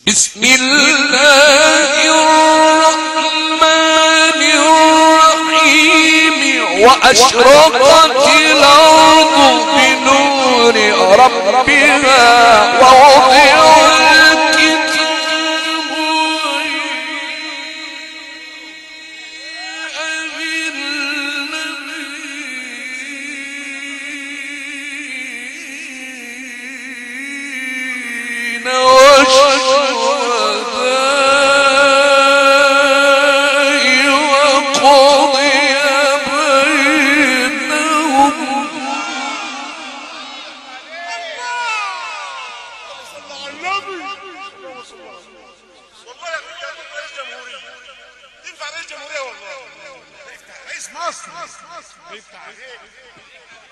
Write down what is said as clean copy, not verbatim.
بسم الله الرحمن الرحيم وأشرقت الأرض بنور ربها ووضع الكتاب رئيس مصر.